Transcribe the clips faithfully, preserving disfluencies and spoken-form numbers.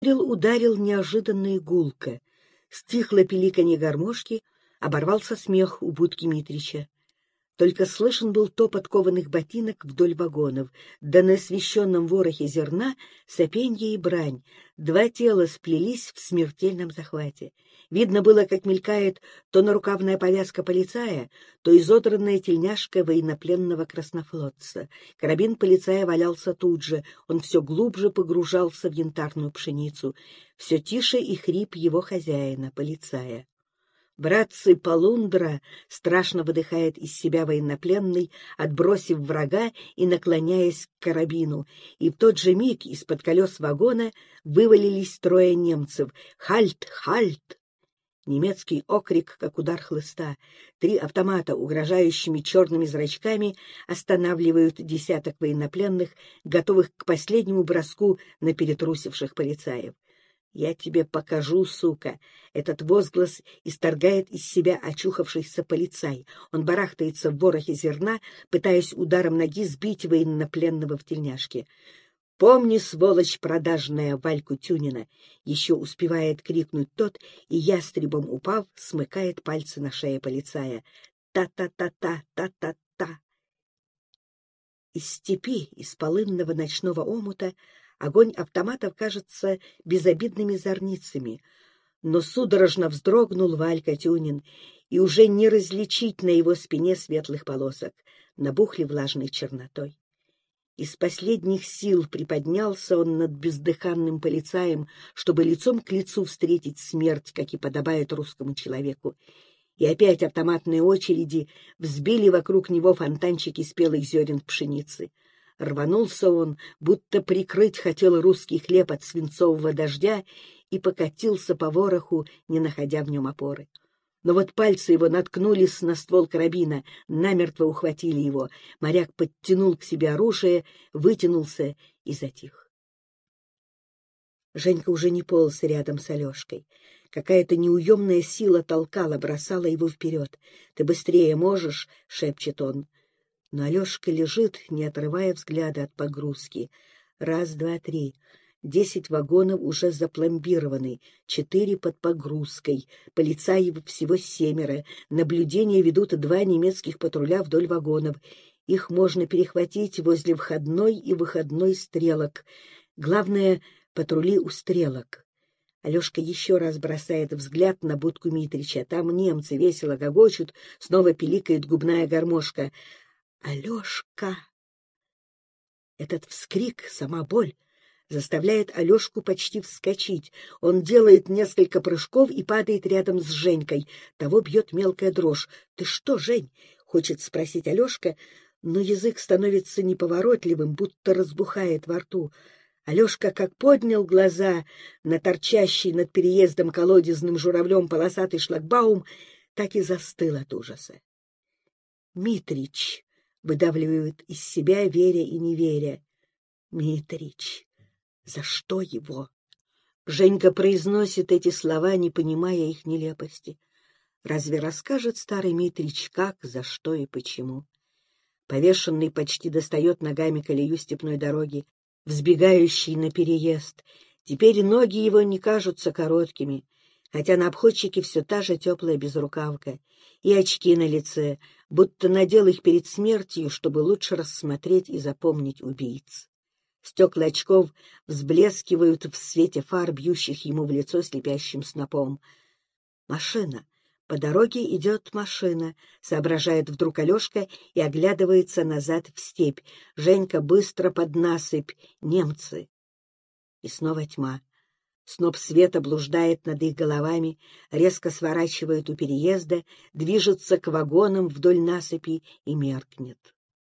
Ударил, ударил неожиданно и гулко. Стихло пиликанье гармошки, оборвался смех у будки Митрича. Только слышен был топот кованых ботинок вдоль вагонов, да на освещенном ворохе зерна сопенье и брань. Два тела сплелись в смертельном захвате. Видно было, как мелькает то нарукавная повязка полицая, то изодранная тельняшка военнопленного краснофлотца. Карабин полицая валялся тут же, он все глубже погружался в янтарную пшеницу. Все тише и хрип его хозяина, полицая. «Братцы, полундра!» — страшно выдыхает из себя военнопленный, отбросив врага и наклоняясь к карабину. И в тот же миг из-под колес вагона вывалились трое немцев. «Хальт! Хальт!» Немецкий окрик, как удар хлыста. Три автомата, угрожающими черными зрачками, останавливают десяток военнопленных, готовых к последнему броску на перетрусивших полицаев. «Я тебе покажу, сука!» Этот возглас исторгает из себя очухавшийся полицай. Он барахтается в ворохе зерна, пытаясь ударом ноги сбить военнопленного в тельняшке. «Помни, сволочь продажная, Вальку Тюнина!» Еще успевает крикнуть тот, и ястребом упав, смыкает пальцы на шее полицая. «Та-та-та-та! Та-та-та!» Из степи, из полынного ночного омута огонь автоматов кажется безобидными зорницами, но судорожно вздрогнул Валька Тюнин, и уже не различить на его спине светлых полосок, набухли влажной чернотой. Из последних сил приподнялся он над бездыханным полицаем, чтобы лицом к лицу встретить смерть, как и подобает русскому человеку. И опять автоматные очереди взбили вокруг него фонтанчики спелых зерен пшеницы. Рванулся он, будто прикрыть хотел русский хлеб от свинцового дождя, и покатился по вороху, не находя в нем опоры. Но вот пальцы его наткнулись на ствол карабина, намертво ухватили его. Моряк подтянул к себе оружие, вытянулся и затих. Женька уже не полз рядом с Алешкой. Какая-то неуемная сила толкала, бросала его вперед. «Ты быстрее можешь?» — шепчет он. Но Алешка лежит, не отрывая взгляда от погрузки. Раз, два, три. Десять вагонов уже запломбированы, четыре под погрузкой. Полицаев всего семеро. Наблюдение ведут два немецких патруля вдоль вагонов. Их можно перехватить возле входной и выходной стрелок. Главное — патрули у стрелок. Алешка еще раз бросает взгляд на будку Митрича. Там немцы весело гогочут, снова пиликает губная гармошка. «Алешка!» Этот вскрик, сама боль, заставляет Алешку почти вскочить. Он делает несколько прыжков и падает рядом с Женькой. Того бьет мелкая дрожь. «Ты что, Жень?» — хочет спросить Алешка, но язык становится неповоротливым, будто разбухает во рту. Алешка как поднял глаза на торчащий над переездом колодезным журавлем полосатый шлагбаум, так и застыл от ужаса. «Митрич!» — выдавливают из себя, веря и не веря. «Митрич! За что его?» Женька произносит эти слова, не понимая их нелепости. Разве расскажет старый Митрич, как, за что и почему? Повешенный почти достает ногами колею степной дороги, взбегающий на переезд. Теперь ноги его не кажутся короткими, хотя на обходчике все та же теплая безрукавка, и очки на лице, будто надел их перед смертью, чтобы лучше рассмотреть и запомнить убийц. Стекла очков взблескивают в свете фар, бьющих ему в лицо слепящим снопом. Машина. По дороге идет машина, соображает вдруг Алешка и оглядывается назад в степь. Женька быстро под насыпь. Немцы. И снова тьма. Сноп света блуждает над их головами, резко сворачивает у переезда, движется к вагонам вдоль насыпи и меркнет.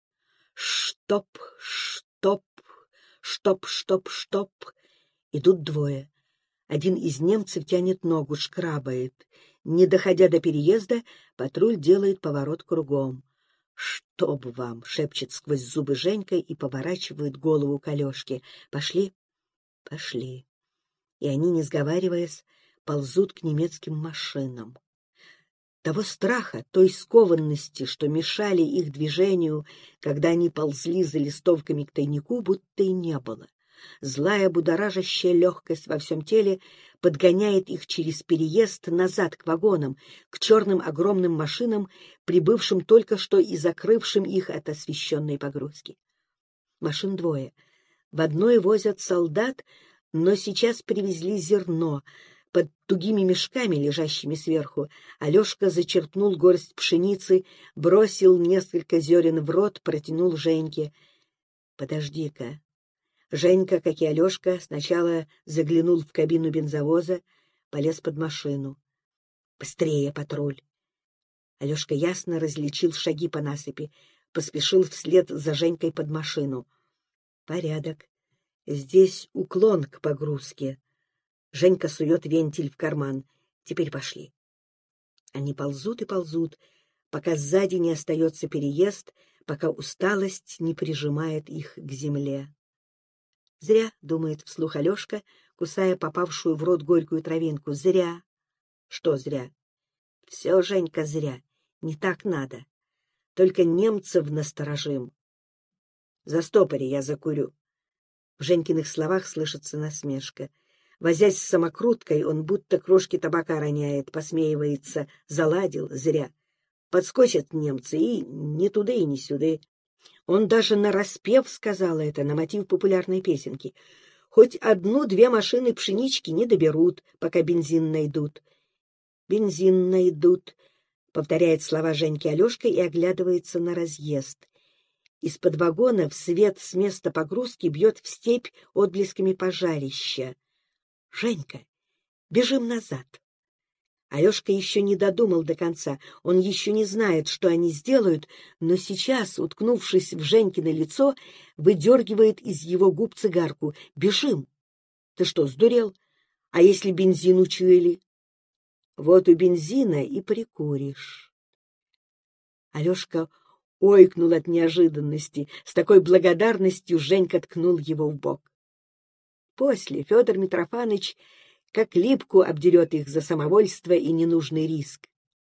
Штоп, штоп, штоп, штоп, штоп. Идут двое. Один из немцев тянет ногу, шкрабает. Не доходя до переезда, патруль делает поворот кругом. «Чтоб вам!» — шепчет сквозь зубы Женька и поворачивает голову к Алешке. «Пошли?» «Пошли». И они, не сговариваясь, ползут к немецким машинам. Того страха, той скованности, что мешали их движению, когда они ползли за листовками к тайнику, будто и не было. злая будоражащая легкость во всем теле подгоняет их через переезд назад к вагонам, к черным огромным машинам, прибывшим только что и закрывшим их от освещенной погрузки. Машин двое. В одной возят солдат, но сейчас привезли зерно. Под тугими мешками, лежащими сверху, Алешка зачерпнул горсть пшеницы, бросил несколько зерен в рот, протянул Женьке. — Подожди-ка. Женька, как и Алешка, сначала заглянул в кабину бензовоза, полез под машину. — Быстрее, патруль! Алешка ясно различил шаги по насыпи, поспешил вслед за Женькой под машину. — Порядок. Здесь уклон к погрузке. Женька сует вентиль в карман. Теперь пошли. Они ползут и ползут, пока сзади не остается переезд, пока усталость не прижимает их к земле. Зря, — думает вслух Алешка, кусая попавшую в рот горькую травинку. Зря. Что зря? Все, Женька, зря. Не так надо. Только немцев насторожим. Застопори, я закурю. В Женькиных словах слышится насмешка. Возясь с самокруткой, он будто крошки табака роняет, посмеивается. Заладил, зря. Подскочат немцы, и ни туда, и ни сюда. Он даже нараспев сказал это, на мотив популярной песенки. Хоть одну-две машины пшенички не доберут, пока бензин найдут. Бензин найдут, — повторяет слова Женьки Алешка и оглядывается на разъезд. Из-под вагона в свет с места погрузки бьет в степь отблесками пожарища. Женька, бежим назад. Алешка еще не додумал до конца, он еще не знает, что они сделают, но сейчас, уткнувшись в Женькино лицо, выдергивает из его губ цигарку. «Бежим!» «Ты что, сдурел? А если бензин учуяли?» «Вот у бензина и прикуришь». Алешка ойкнул от неожиданности. С такой благодарностью Женька ткнул его в бок. После Федор Митрофаныч как липку обдерет их за самовольство и ненужный риск.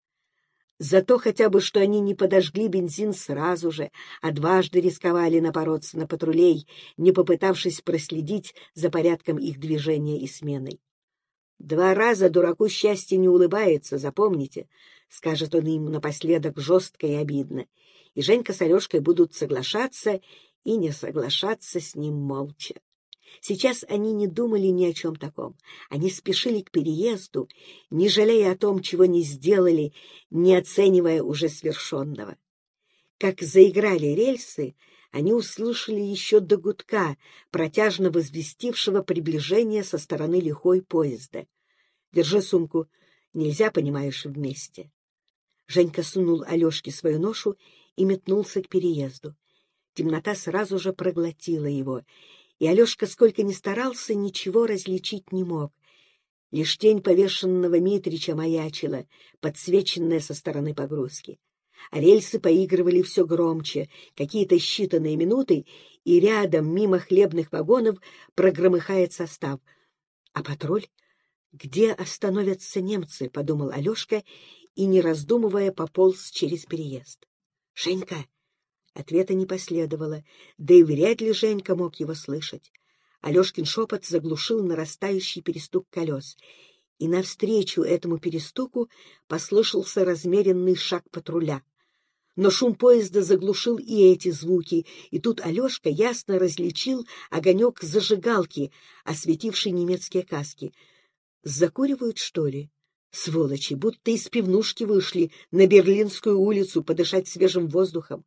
Зато хотя бы, что они не подожгли бензин сразу же, а дважды рисковали напороться на патрулей, не попытавшись проследить за порядком их движения и сменой. «Два раза дураку счастье не улыбается, запомните», — скажет он им напоследок жестко и обидно. И Женька с Алешкой будут соглашаться и не соглашаться с ним молча. Сейчас они не думали ни о чем таком. Они спешили к переезду, не жалея о том, чего не сделали, не оценивая уже свершенного. Как заиграли рельсы, они услышали еще до гудка, протяжно возвестившего приближение со стороны лихой поезда. «Держи сумку. Нельзя, понимаешь, вместе». Женька сунул Алешке свою ношу и метнулся к переезду. Темнота сразу же проглотила его, и Алешка, сколько ни старался, ничего различить не мог. Лишь тень повешенного Митрича маячила, подсвеченная со стороны погрузки. А рельсы поигрывали все громче, какие-то считанные минуты, и рядом, мимо хлебных вагонов, прогромыхает состав. А патруль? Где остановятся немцы? — подумал Алешка, и, не раздумывая, пополз через переезд. — Женька! Ответа не последовало, да и вряд ли Женька мог его слышать. Алешкин шепот заглушил нарастающий перестук колес, и навстречу этому перестуку послышался размеренный шаг патруля. Но шум поезда заглушил и эти звуки, и тут Алешка ясно различил огонек зажигалки, осветивший немецкие каски. Закуривают, что ли? Сволочи, будто из пивнушки вышли на Берлинскую улицу подышать свежим воздухом.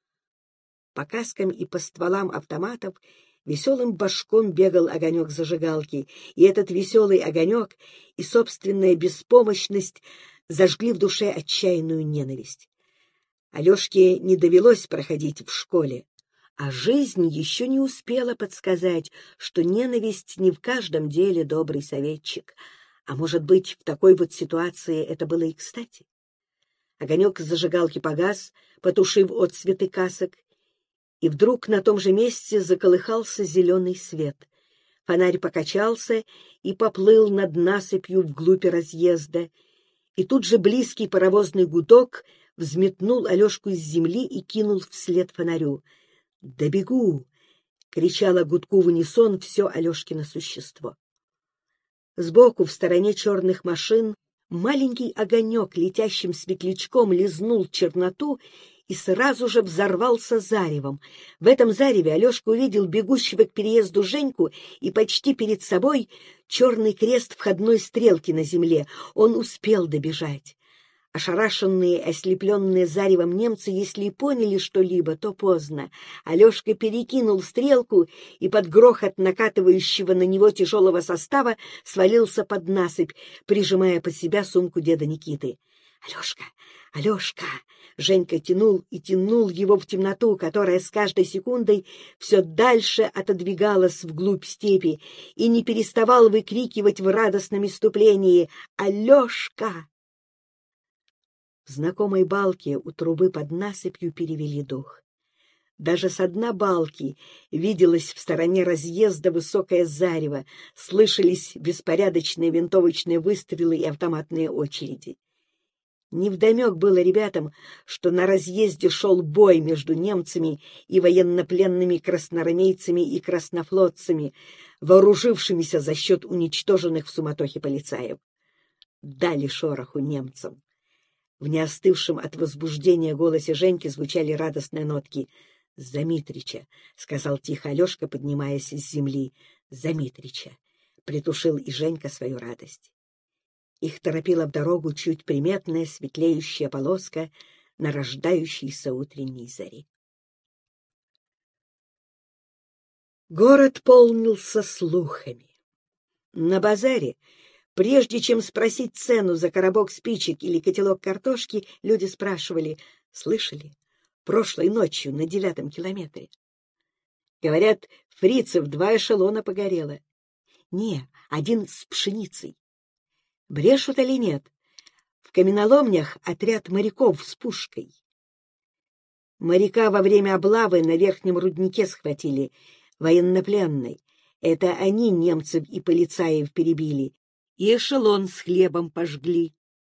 По каскам и по стволам автоматов веселым башком бегал огонек зажигалки, и этот веселый огонек и собственная беспомощность зажгли в душе отчаянную ненависть. Алешке не довелось проходить в школе, а жизнь еще не успела подсказать, что ненависть не в каждом деле добрый советчик, а, может быть, в такой вот ситуации это было и кстати. Огонек зажигалки погас, потушив отсветы касок, и вдруг на том же месте заколыхался зеленый свет. Фонарь покачался и поплыл над насыпью вглубь разъезда, и тут же близкий паровозный гудок взметнул Алешку из земли и кинул вслед фонарю. «Добегу! — кричало гудку в унисон все Алешкино существо. Сбоку, в стороне черных машин, маленький огонек летящим светлячком лизнул черноту и сразу же взорвался заревом. В этом зареве Алешка увидел бегущего к переезду Женьку и почти перед собой черный крест входной стрелки на земле. Он успел добежать. Ошарашенные, ослепленные заревом немцы, если и поняли что-либо, то поздно. Алешка перекинул стрелку и под грохот накатывающего на него тяжелого состава свалился под насыпь, прижимая под себя сумку деда Никиты. «Алешка! Алешка!» Женька тянул и тянул его в темноту, которая с каждой секундой все дальше отодвигалась вглубь степи, и не переставал выкрикивать в радостном исступлении: «Алешка!» В знакомой балке у трубы под насыпью перевели дух. Даже со дна балки виделось в стороне разъезда высокое зарево, слышались беспорядочные винтовочные выстрелы и автоматные очереди. Невдомек было ребятам, что на разъезде шел бой между немцами и военнопленными красноармейцами и краснофлотцами, вооружившимися за счет уничтоженных в суматохе полицаев. Дали шороху немцам. В неостывшем от возбуждения голосе Женьки звучали радостные нотки. — За Митрича! — сказал тихо Алешка, поднимаясь с земли. — За Митрича! — притушил и Женька свою радость. Их торопила в дорогу чуть приметная светлеющая полоска на рождающейся утренней заре. Город полнился слухами. На базаре, прежде чем спросить цену за коробок спичек или котелок картошки, люди спрашивали: «Слышали? Прошлой ночью на девятом километре. Говорят, фрицев два эшелона погорело. Не, один с пшеницей. Брешут или нет? В каменоломнях отряд моряков с пушкой. Моряка во время облавы на верхнем руднике схватили, военнопленной. Это они немцев и полицаев перебили, и эшелон с хлебом пожгли.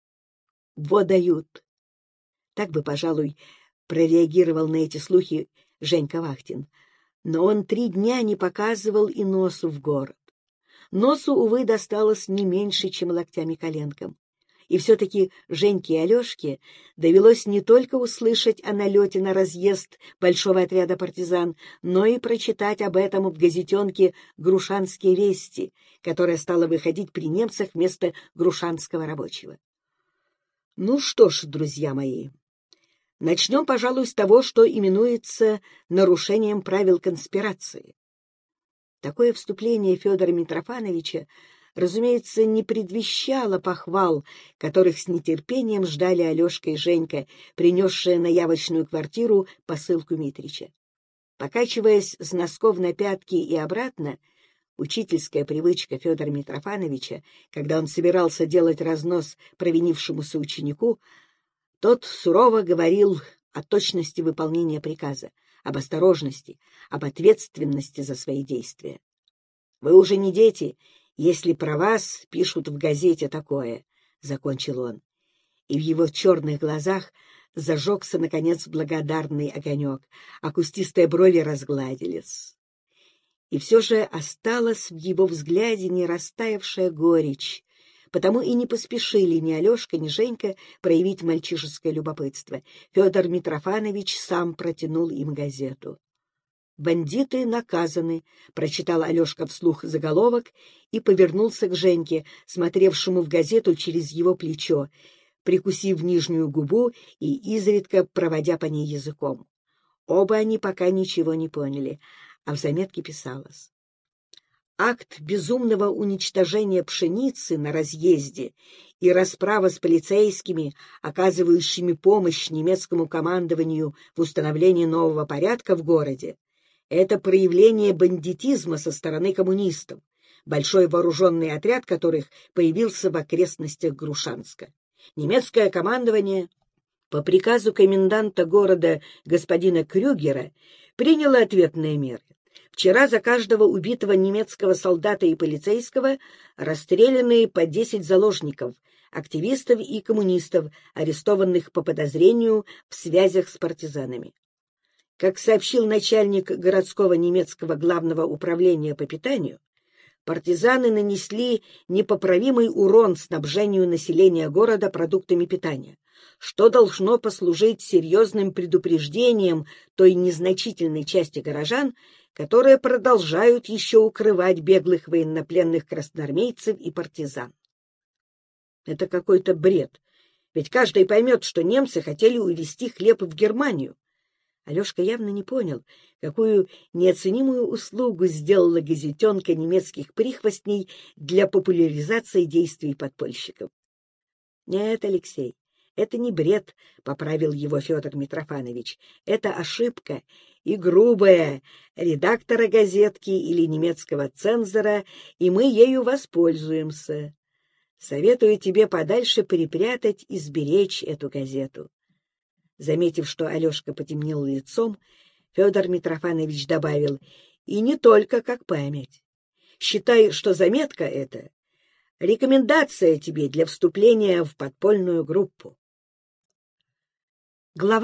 Во дают». Так бы, пожалуй, прореагировал на эти слухи Женька Вахтин. Но он три дня не показывал и носу в город. Носу, увы, досталось не меньше, чем локтями-коленкам. И все-таки Женьке и Алешке довелось не только услышать о налете на разъезд большого отряда партизан, но и прочитать об этом в газетенке «Грушанские вести», которая стала выходить при немцах вместо грушанского рабочего. Ну что ж, друзья мои, начнем, пожалуй, с того, что именуется нарушением правил конспирации. Такое вступление Федора Митрофановича, разумеется, не предвещало похвал, которых с нетерпением ждали Алешка и Женька, принесшие на явочную квартиру посылку Митрича. Покачиваясь с носков на пятки и обратно, учительская привычка Федора Митрофановича, когда он собирался делать разнос провинившемуся ученику, тот сурово говорил о точности выполнения приказа, об осторожности, об ответственности за свои действия. «Вы уже не дети, если про вас пишут в газете такое», — закончил он. И в его черных глазах зажегся, наконец, благодарный огонек, а кустистые брови разгладились. И все же осталась в его взгляде не растаявшая горечь, потому и не поспешили ни Алешка, ни Женька проявить мальчишеское любопытство. Федор Митрофанович сам протянул им газету. «Бандиты наказаны», — прочитал Алешка вслух заголовок и повернулся к Женьке, смотревшему в газету через его плечо, прикусив нижнюю губу и изредка проводя по ней языком. Оба они пока ничего не поняли, а в заметке писалось: акт безумного уничтожения пшеницы на разъезде и расправа с полицейскими, оказывающими помощь немецкому командованию в установлении нового порядка в городе, это проявление бандитизма со стороны коммунистов, большой вооруженный отряд которых появился в окрестностях Грушанска. Немецкое командование по приказу коменданта города господина Крюгера приняло ответные меры. Вчера за каждого убитого немецкого солдата и полицейского расстреляны по десять заложников, активистов и коммунистов, арестованных по подозрению в связях с партизанами. Как сообщил начальник городского немецкого главного управления по питанию, партизаны нанесли непоправимый урон снабжению населения города продуктами питания, что должно послужить серьезным предупреждением той незначительной части горожан, которые продолжают еще укрывать беглых военнопленных красноармейцев и партизан. Это какой-то бред, ведь каждый поймет, что немцы хотели увезти хлеб в Германию. Алешка явно не понял, какую неоценимую услугу сделала газетенка немецких прихвостней для популяризации действий подпольщиков. — Нет, Алексей, это не бред, — поправил его Федор Митрофанович. — Это ошибка, и грубая, редактора газетки или немецкого цензора, и мы ею воспользуемся. Советую тебе подальше припрятать и сберечь эту газету. Заметив, что Алешка потемнел лицом, Федор Митрофанович добавил: и не только как память. Считай, что заметка эта — рекомендация тебе для вступления в подпольную группу. Глава